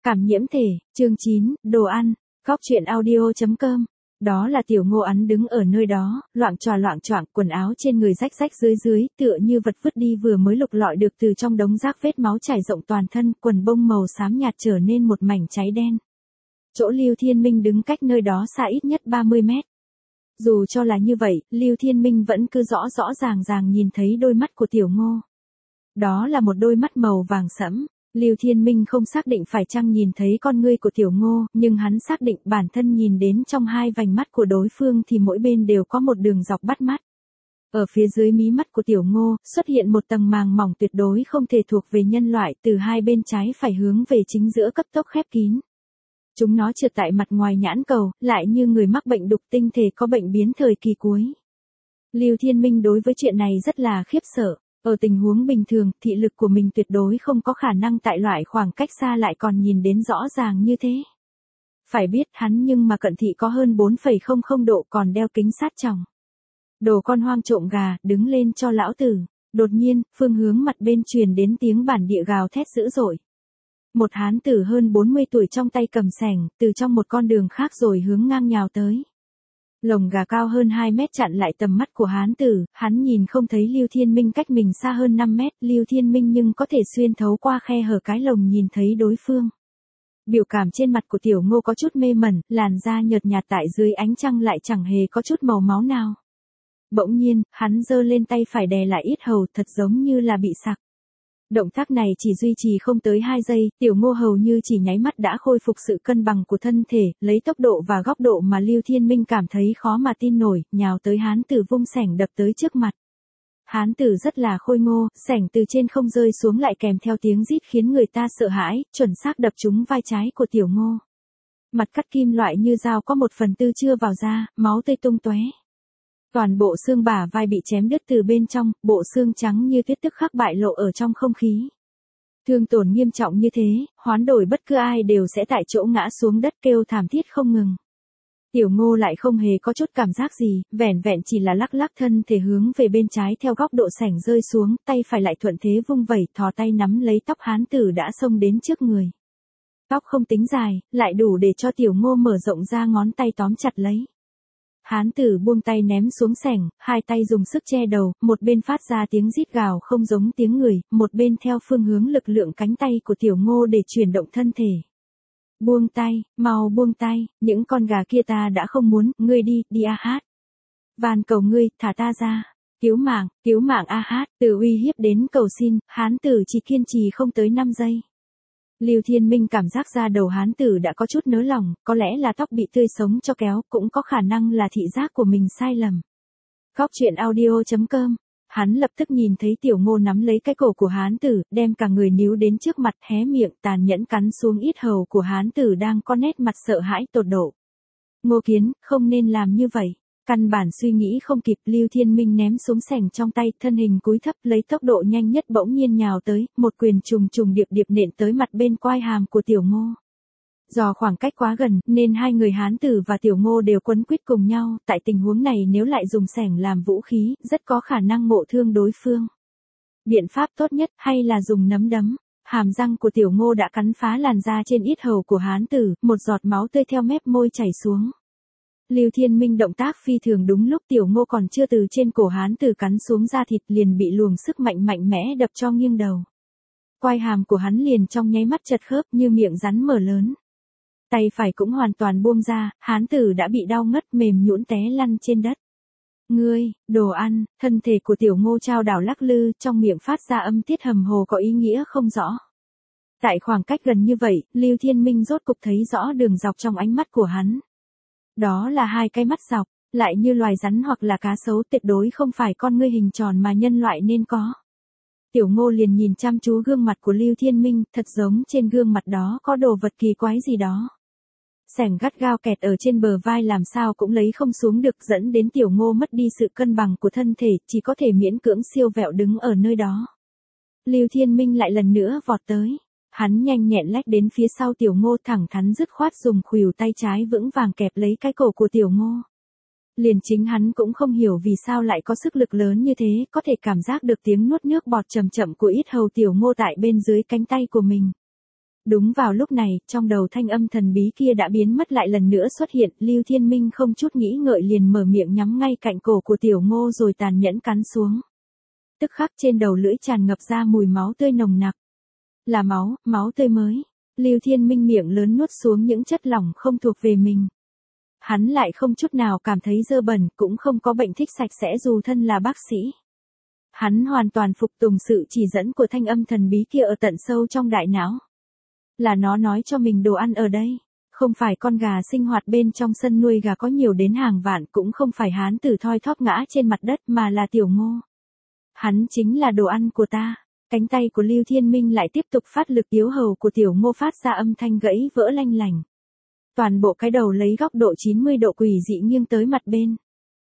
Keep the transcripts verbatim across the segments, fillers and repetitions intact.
Cảm nhiễm thể, chương chín, đồ ăn, góc truyện audio chấm com. Đó là Tiểu Ngô Ắn đứng ở nơi đó, loạng choạng loạng choạng, quần áo trên người rách rách dưới dưới, tựa như vật vứt đi vừa mới lục lọi được từ trong đống rác, vết máu trải rộng toàn thân, quần bông màu xám nhạt trở nên một mảnh cháy đen. Chỗ Lưu Thiên Minh đứng cách nơi đó xa ít nhất ba mươi mét. Dù cho là như vậy, Lưu Thiên Minh vẫn cứ rõ rõ ràng ràng nhìn thấy đôi mắt của Tiểu Ngô. Đó là một đôi mắt màu vàng sẫm. Lưu Thiên Minh không xác định phải chăng nhìn thấy con ngươi của Tiểu Ngô, nhưng hắn xác định bản thân nhìn đến trong hai vành mắt của đối phương thì mỗi bên đều có một đường dọc bắt mắt. Ở phía dưới mí mắt của Tiểu Ngô, xuất hiện một tầng màng mỏng tuyệt đối không thể thuộc về nhân loại, từ hai bên trái phải hướng về chính giữa cấp tốc khép kín. Chúng nó trượt tại mặt ngoài nhãn cầu, lại như người mắc bệnh đục tinh thể có bệnh biến thời kỳ cuối. Lưu Thiên Minh đối với chuyện này rất là khiếp sợ. Ở tình huống bình thường, thị lực của mình tuyệt đối không có khả năng tại loại khoảng cách xa lại còn nhìn đến rõ ràng như thế. Phải biết hắn nhưng mà cận thị có hơn bốn phẩy không không độ còn đeo kính sát tròng. Đồ con hoang trộm gà, đứng lên cho lão tử. Đột nhiên, phương hướng mặt bên truyền đến tiếng bản địa gào thét dữ dội. Một hán tử hơn bốn mươi tuổi trong tay cầm xẻng, từ trong một con đường khác rồi hướng ngang nhào tới. Lồng gà cao hơn hai mét chặn lại tầm mắt của hán tử, hắn nhìn không thấy Lưu Thiên Minh cách mình xa hơn năm mét, Lưu Thiên Minh nhưng có thể xuyên thấu qua khe hở cái lồng nhìn thấy đối phương. Biểu cảm trên mặt của Tiểu Ngô có chút mê mẩn, làn da nhợt nhạt tại dưới ánh trăng lại chẳng hề có chút màu máu nào. Bỗng nhiên, hắn giơ lên tay phải đè lại yết hầu, thật giống như là bị sặc. Động tác này chỉ duy trì không tới hai giây, Tiểu Ngô hầu như chỉ nháy mắt đã khôi phục sự cân bằng của thân thể, lấy tốc độ và góc độ mà Lưu Thiên Minh cảm thấy khó mà tin nổi, nhào tới hán tử vung xẻng đập tới trước mặt. Hán tử rất là khôi ngô, xẻng từ trên không rơi xuống lại kèm theo tiếng rít khiến người ta sợ hãi, chuẩn xác đập trúng vai trái của Tiểu Ngô. Mặt cắt kim loại như dao có một phần tư chưa vào da, máu tươi tung tóe. Toàn bộ xương bả vai bị chém đứt từ bên trong, bộ xương trắng như tuyết tức khắc bại lộ ở trong không khí. Thương tổn nghiêm trọng như thế, hoán đổi bất cứ ai đều sẽ tại chỗ ngã xuống đất kêu thảm thiết không ngừng. Tiểu Ngô lại không hề có chút cảm giác gì, vẻn vẹn chỉ là lắc lắc thân thể hướng về bên trái theo góc độ xẻng rơi xuống, tay phải lại thuận thế vung vẩy, thò tay nắm lấy tóc hán tử đã xông đến trước người. Tóc không tính dài, lại đủ để cho Tiểu Ngô mở rộng ra ngón tay tóm chặt lấy. Hán tử buông tay ném xuống xẻng, hai tay dùng sức che đầu, một bên phát ra tiếng rít gào không giống tiếng người, một bên theo phương hướng lực lượng cánh tay của Tiểu Ngô để chuyển động thân thể. Buông tay, mau buông tay, những con gà kia ta đã không muốn, ngươi đi, đi a hát. Van cầu ngươi, thả ta ra. Cứu mạng, cứu mạng a hát, từ uy hiếp đến cầu xin, hán tử chỉ kiên trì không tới năm giây. Lưu Thiên Minh cảm giác ra đầu hán tử đã có chút nới lỏng, có lẽ là tóc bị tươi sống cho kéo, cũng có khả năng là thị giác của mình sai lầm. Góc truyện audio chấm com. Hắn lập tức nhìn thấy Tiểu Ngô nắm lấy cái cổ của hán tử, đem cả người níu đến trước mặt, hé miệng tàn nhẫn cắn xuống yết hầu của hán tử đang có nét mặt sợ hãi tột độ. Ngô Kiến, không nên làm như vậy. Căn bản suy nghĩ không kịp, Lưu Thiên Minh ném xuống xẻng trong tay, thân hình cúi thấp lấy tốc độ nhanh nhất bỗng nhiên nhào tới, một quyền trùng trùng điệp điệp nện tới mặt bên quai hàm của Tiểu Ngô. Do khoảng cách quá gần, nên hai người hán tử và Tiểu Ngô đều quấn quýt cùng nhau, tại tình huống này nếu lại dùng xẻng làm vũ khí, rất có khả năng ngộ thương đối phương. Biện pháp tốt nhất hay là dùng nắm đấm. Hàm răng của Tiểu Ngô đã cắn phá làn da trên yết hầu của hán tử, một giọt máu tươi theo mép môi chảy xuống. Lưu Thiên Minh động tác phi thường đúng lúc Tiểu Ngô còn chưa từ trên cổ hán tử cắn xuống da thịt liền bị luồng sức mạnh mạnh mẽ đập cho nghiêng đầu. Quai hàm của hắn liền trong nháy mắt chật khớp như miệng rắn mở lớn. Tay phải cũng hoàn toàn buông ra, hán tử đã bị đau ngất mềm nhũn té lăn trên đất. Ngươi, đồ ăn, thân thể của Tiểu Ngô trao đảo lắc lư, trong miệng phát ra âm tiết hầm hồ có ý nghĩa không rõ. Tại khoảng cách gần như vậy, Lưu Thiên Minh rốt cục thấy rõ đường dọc trong ánh mắt của hắn. Đó là hai cái mắt dọc, lại như loài rắn hoặc là cá sấu, tuyệt đối không phải con ngươi hình tròn mà nhân loại nên có. Tiểu Ngô liền nhìn chăm chú gương mặt của Lưu Thiên Minh, thật giống trên gương mặt đó có đồ vật kỳ quái gì đó. Xẻng gắt gao kẹt ở trên bờ vai làm sao cũng lấy không xuống được, dẫn đến Tiểu Ngô mất đi sự cân bằng của thân thể, chỉ có thể miễn cưỡng siêu vẹo đứng ở nơi đó. Lưu Thiên Minh lại lần nữa vọt tới. Hắn nhanh nhẹn lách đến phía sau Tiểu Ngô, thẳng thắn dứt khoát dùng khuỷu tay trái vững vàng kẹp lấy cái cổ của Tiểu Ngô. Liền chính hắn cũng không hiểu vì sao lại có sức lực lớn như thế, có thể cảm giác được tiếng nuốt nước bọt chậm chậm của yết hầu Tiểu Ngô tại bên dưới cánh tay của mình. Đúng vào lúc này, trong đầu thanh âm thần bí kia đã biến mất lại lần nữa xuất hiện, Lưu Thiên Minh không chút nghĩ ngợi liền mở miệng nhắm ngay cạnh cổ của Tiểu Ngô rồi tàn nhẫn cắn xuống. Tức khắc trên đầu lưỡi tràn ngập ra mùi máu tươi nồng nặc. Là máu, máu tươi mới. Lưu Thiên Minh miệng lớn nuốt xuống những chất lỏng không thuộc về mình. Hắn lại không chút nào cảm thấy dơ bẩn, cũng không có bệnh thích sạch sẽ dù thân là bác sĩ. Hắn hoàn toàn phục tùng sự chỉ dẫn của thanh âm thần bí kia ở tận sâu trong đại não. Là nó nói cho mình đồ ăn ở đây. Không phải con gà sinh hoạt bên trong sân nuôi gà có nhiều đến hàng vạn, cũng không phải hán tử thoi thóp ngã trên mặt đất, mà là Tiểu Ngô. Hắn chính là đồ ăn của ta. Cánh tay của Lưu Thiên Minh lại tiếp tục phát lực, yếu hầu của Tiểu Ngô phát ra âm thanh gãy vỡ lanh lành. Toàn bộ cái đầu lấy góc độ chín mươi độ quỷ dị nghiêng tới mặt bên.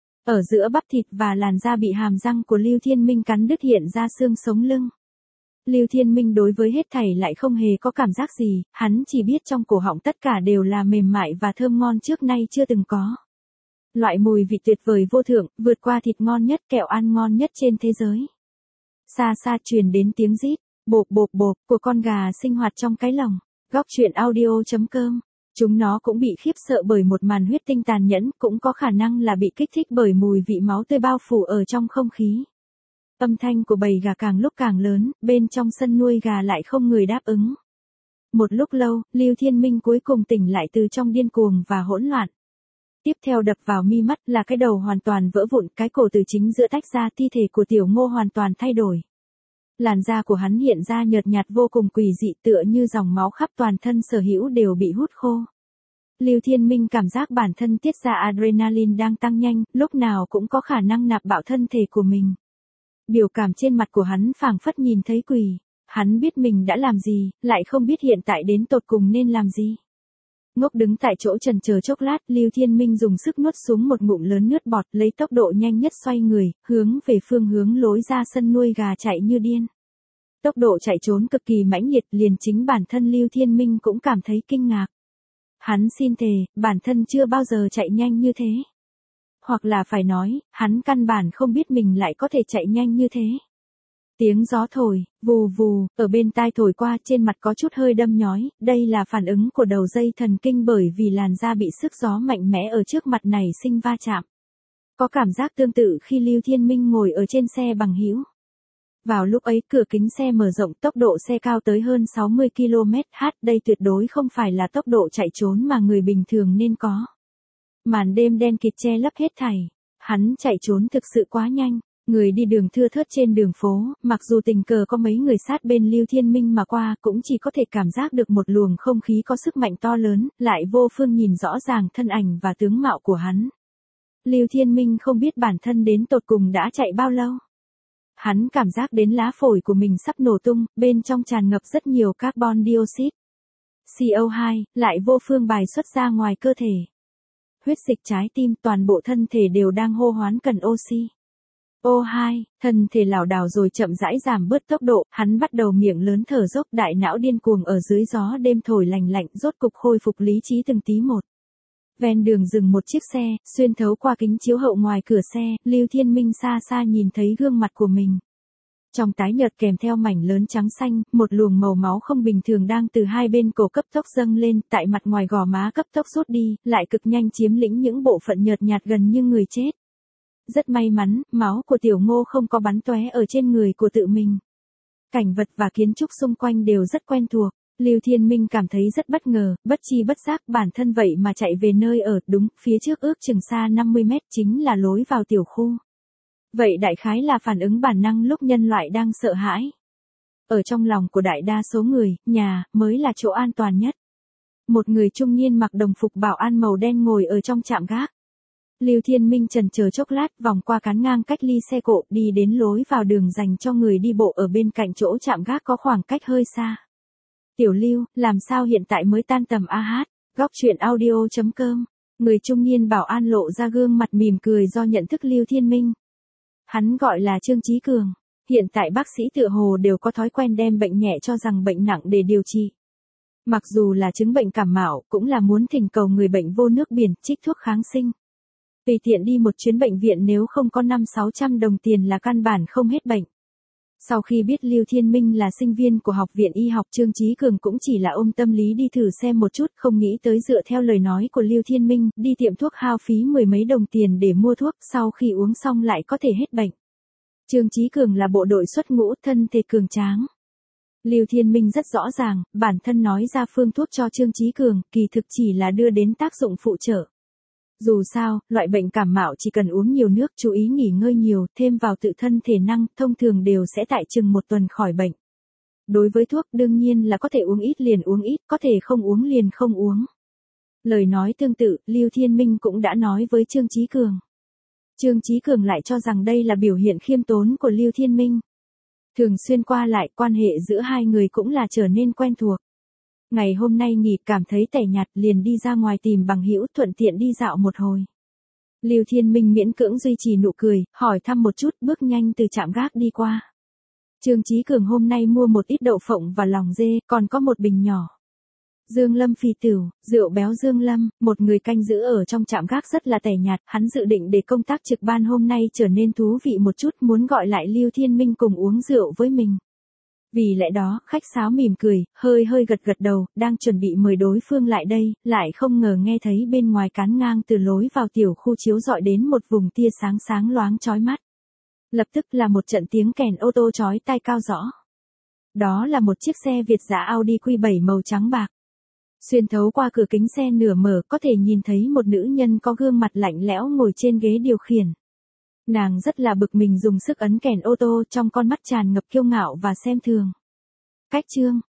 Ở giữa bắp thịt và làn da bị hàm răng của Lưu Thiên Minh cắn đứt hiện ra xương sống lưng. Lưu Thiên Minh đối với hết thảy lại không hề có cảm giác gì, hắn chỉ biết trong cổ họng tất cả đều là mềm mại và thơm ngon trước nay chưa từng có. Loại mùi vị tuyệt vời vô thượng, vượt qua thịt ngon nhất, kẹo ăn ngon nhất trên thế giới. Xa xa truyền đến tiếng rít, bộp bộp bộp của con gà sinh hoạt trong cái lồng. Góc truyện audio chấm com. Chúng nó cũng bị khiếp sợ bởi một màn huyết tinh tàn nhẫn, cũng có khả năng là bị kích thích bởi mùi vị máu tươi bao phủ ở trong không khí. Âm thanh của bầy gà càng lúc càng lớn, bên trong sân nuôi gà lại không người đáp ứng. Một lúc lâu, Lưu Thiên Minh cuối cùng tỉnh lại từ trong điên cuồng và hỗn loạn. Tiếp theo đập vào mi mắt là cái đầu hoàn toàn vỡ vụn, cái cổ từ chính giữa tách ra, thi thể của Tiểu Ngô hoàn toàn thay đổi. Làn da của hắn hiện ra nhợt nhạt vô cùng quỷ dị, tựa như dòng máu khắp toàn thân sở hữu đều bị hút khô. Lưu Thiên Minh cảm giác bản thân tiết ra adrenaline đang tăng nhanh, lúc nào cũng có khả năng nạp bạo thân thể của mình. Biểu cảm trên mặt của hắn phảng phất nhìn thấy quỷ. Hắn biết mình đã làm gì, lại không biết hiện tại đến tột cùng nên làm gì. Ngốc đứng tại chỗ chần chờ chốc lát, Lưu Thiên Minh dùng sức nuốt xuống một ngụm lớn nước bọt, lấy tốc độ nhanh nhất xoay người, hướng về phương hướng lối ra sân nuôi gà chạy như điên. Tốc độ chạy trốn cực kỳ mãnh liệt, liền chính bản thân Lưu Thiên Minh cũng cảm thấy kinh ngạc. Hắn xin thề, bản thân chưa bao giờ chạy nhanh như thế. Hoặc là phải nói, hắn căn bản không biết mình lại có thể chạy nhanh như thế. Tiếng gió thổi, vù vù, ở bên tai thổi qua, trên mặt có chút hơi đâm nhói, đây là phản ứng của đầu dây thần kinh bởi vì làn da bị sức gió mạnh mẽ ở trước mặt này sinh va chạm. Có cảm giác tương tự khi Lưu Thiên Minh ngồi ở trên xe bằng hữu. Vào lúc ấy cửa kính xe mở rộng, tốc độ xe cao tới hơn sáu mươi ki lô mét h, đây tuyệt đối không phải là tốc độ chạy trốn mà người bình thường nên có. Màn đêm đen kịt che lấp hết thảy, hắn chạy trốn thực sự quá nhanh. Người đi đường thưa thớt trên đường phố, mặc dù tình cờ có mấy người sát bên Lưu Thiên Minh mà qua, cũng chỉ có thể cảm giác được một luồng không khí có sức mạnh to lớn, lại vô phương nhìn rõ ràng thân ảnh và tướng mạo của hắn. Lưu Thiên Minh không biết bản thân đến tột cùng đã chạy bao lâu. Hắn cảm giác đến lá phổi của mình sắp nổ tung, bên trong tràn ngập rất nhiều carbon dioxide. xê o hai, lại vô phương bài xuất ra ngoài cơ thể. Huyết dịch, trái tim, toàn bộ thân thể đều đang hô hoán cần oxy. ô hai, thân thể lảo đảo rồi chậm rãi giảm bớt tốc độ, hắn bắt đầu miệng lớn thở dốc, đại não điên cuồng ở dưới gió đêm thổi lành lạnh, rốt cục khôi phục lý trí từng tí một. Ven đường dừng một chiếc xe, xuyên thấu qua kính chiếu hậu ngoài cửa xe, Lưu Thiên Minh xa xa nhìn thấy gương mặt của mình. Trong tái nhợt kèm theo mảnh lớn trắng xanh, một luồng màu máu không bình thường đang từ hai bên cổ cấp tốc dâng lên, tại mặt ngoài gò má cấp tốc rút đi, lại cực nhanh chiếm lĩnh những bộ phận nhợt nhạt gần như người chết. Rất may mắn, máu của Tiểu Ngô không có bắn tóe ở trên người của tự mình. Cảnh vật và kiến trúc xung quanh đều rất quen thuộc. Lưu Thiên Minh cảm thấy rất bất ngờ, bất chi bất giác bản thân vậy mà chạy về nơi ở, đúng, phía trước ước chừng xa năm mươi mét chính là lối vào tiểu khu. Vậy đại khái là phản ứng bản năng lúc nhân loại đang sợ hãi. Ở trong lòng của đại đa số người, nhà mới là chỗ an toàn nhất. Một người trung niên mặc đồng phục bảo an màu đen ngồi ở trong trạm gác. Lưu Thiên Minh chần chờ chốc lát, vòng qua cán ngang cách ly xe cộ, đi đến lối vào đường dành cho người đi bộ ở bên cạnh chỗ trạm gác có khoảng cách hơi xa. Tiểu Lưu, làm sao hiện tại mới tan tầm a hát? Góc truyện audio chấm com. Người trung niên bảo an lộ ra gương mặt mỉm cười do nhận thức Lưu Thiên Minh. Hắn gọi là Trương Chí Cường. Hiện tại bác sĩ tựa hồ đều có thói quen đem bệnh nhẹ cho rằng bệnh nặng để điều trị. Mặc dù là chứng bệnh cảm mạo, cũng là muốn thỉnh cầu người bệnh vô nước biển, trích thuốc kháng sinh. Tùy tiện đi một chuyến bệnh viện nếu không có năm sáu trăm đồng tiền là căn bản không hết bệnh. Sau khi biết Lưu Thiên Minh là sinh viên của học viện y học, Trương Chí Cường cũng chỉ là ôm tâm lý đi thử xem một chút, không nghĩ tới dựa theo lời nói của Lưu Thiên Minh, đi tiệm thuốc hao phí mười mấy đồng tiền để mua thuốc, sau khi uống xong lại có thể hết bệnh. Trương Chí Cường là bộ đội xuất ngũ, thân thể cường tráng. Lưu Thiên Minh rất rõ ràng, bản thân nói ra phương thuốc cho Trương Chí Cường, kỳ thực chỉ là đưa đến tác dụng phụ trợ. Dù sao, loại bệnh cảm mạo chỉ cần uống nhiều nước, chú ý nghỉ ngơi nhiều, thêm vào tự thân thể năng, thông thường đều sẽ tại chừng một tuần khỏi bệnh. Đối với thuốc, đương nhiên là có thể uống ít liền uống ít, có thể không uống liền không uống. Lời nói tương tự, Lưu Thiên Minh cũng đã nói với Trương Chí Cường. Trương Chí Cường lại cho rằng đây là biểu hiện khiêm tốn của Lưu Thiên Minh. Thường xuyên qua lại, quan hệ giữa hai người cũng là trở nên quen thuộc. Ngày hôm nay nghỉ, cảm thấy tẻ nhạt, liền đi ra ngoài tìm bằng hữu, thuận tiện đi dạo một hồi. Lưu Thiên Minh miễn cưỡng duy trì nụ cười, hỏi thăm một chút, bước nhanh từ trạm gác đi qua. Trương Chí Cường hôm nay mua một ít đậu phộng và lòng dê, còn có một bình nhỏ Dương Lâm Phì Tửu, rượu béo Dương Lâm, một người canh giữ ở trong trạm gác rất là tẻ nhạt, hắn dự định để công tác trực ban hôm nay trở nên thú vị một chút, muốn gọi lại Lưu Thiên Minh cùng uống rượu với mình. Vì lẽ đó, khách sáo mỉm cười, hơi hơi gật gật đầu, đang chuẩn bị mời đối phương lại đây, lại không ngờ nghe thấy bên ngoài cán ngang từ lối vào tiểu khu chiếu rọi đến một vùng tia sáng sáng loáng chói mắt. Lập tức là một trận tiếng kèn ô tô chói tai cao rõ. Đó là một chiếc xe Việt dã Audi Q bảy màu trắng bạc. Xuyên thấu qua cửa kính xe nửa mở, có thể nhìn thấy một nữ nhân có gương mặt lạnh lẽo ngồi trên ghế điều khiển. Nàng rất là bực mình dùng sức ấn kèn ô tô, trong con mắt tràn ngập kiêu ngạo và xem thường. Cách chương